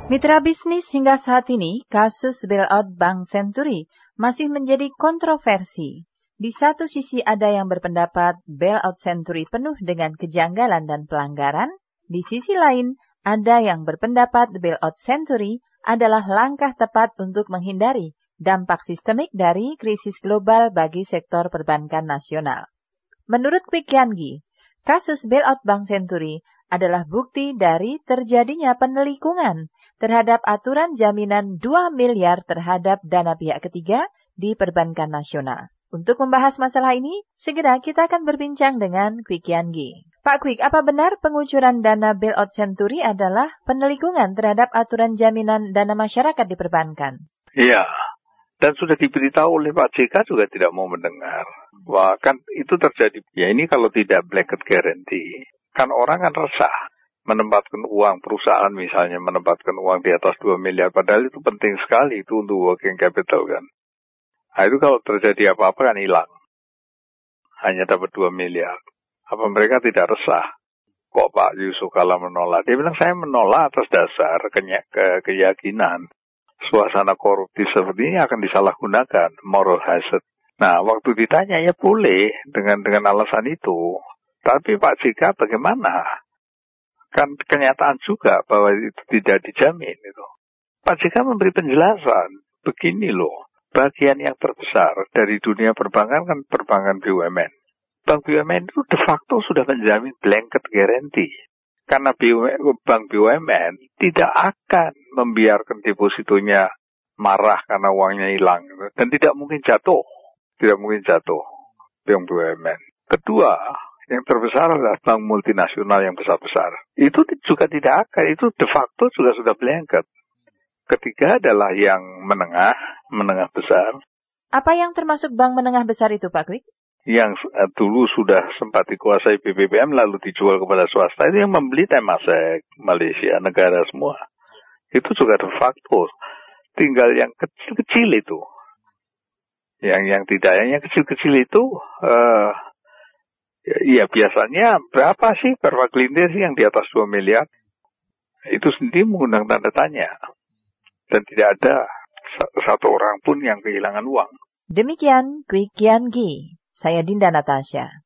Mitra bisnis, hingga saat ini, kasus bailout Bank Senturi masih menjadi kontroversi. Di satu sisi ada yang berpendapat bailout Senturi penuh dengan kejanggalan dan pelanggaran. Di sisi lain, ada yang berpendapat bailout Senturi adalah langkah tepat untuk menghindari dampak sistemik dari krisis global bagi sektor perbankan nasional. Menurut Kwik Kiangi, kasus bailout Bank Senturi adalah bukti dari terjadinya penelikungan terhadap aturan jaminan 2 miliar terhadap dana pihak ketiga di perbankan nasional. Untuk membahas masalah ini, segera kita akan berbincang dengan Kwik Kiangi. Pak Kwik, apa benar pengucuran dana bailout Senturi adalah penelikungan terhadap aturan jaminan dana masyarakat di perbankan? Iya, dan sudah diberitahu oleh Pak JK juga tidak mau mendengar. Wah, kan itu terjadi. Ya ini kalau tidak blanket guarantee, kan orang kan resah. Menempatkan uang perusahaan misalnya, menempatkan uang di atas 2 miliar. Padahal itu penting sekali itu untuk working capital kan. Nah itu kalau terjadi apa-apa kan hilang. Hanya dapat 2 miliar. Apa mereka tidak resah? Kok Pak Yusuf Kala menolak? Dia bilang saya menolak atas dasar keyakinan. Suasana koruptif seperti ini akan disalahgunakan, moral hazard. Nah waktu ditanya ya boleh dengan alasan itu. Tapi Pak JK bagaimana? Kan kenyataan juga bahwa itu tidak dijamin itu. Pak JK memberi penjelasan, begini loh, bagian yang terbesar dari dunia perbankan kan perbankan BUMN. Bank BUMN itu de facto sudah menjamin blanket guarantee. Karena bank BUMN tidak akan membiarkan depositonya marah karena uangnya hilang. Dan tidak mungkin jatuh. Tidak mungkin jatuh bank BUMN. Kedua, yang terbesar adalah bank multinasional yang besar-besar. Itu juga tidak akan, itu de facto juga sudah blanket. Ketiga adalah yang menengah besar. Apa yang termasuk bank menengah besar itu, Pak Kwik? Yang dulu sudah sempat dikuasai BBPM lalu dijual kepada swasta, itu yang membeli Temasek, Malaysia, negara semua. Itu juga de facto. Tinggal yang kecil-kecil itu. Yang tidak, yang kecil-kecil itu... Ya biasanya berapa sih perwakilinnya sih yang di atas 2 miliar? Itu sendiri mengundang tanda tanya. Dan tidak ada satu orang pun yang kehilangan uang. Demikian Kwik Kiangi. Saya Dinda Natasha.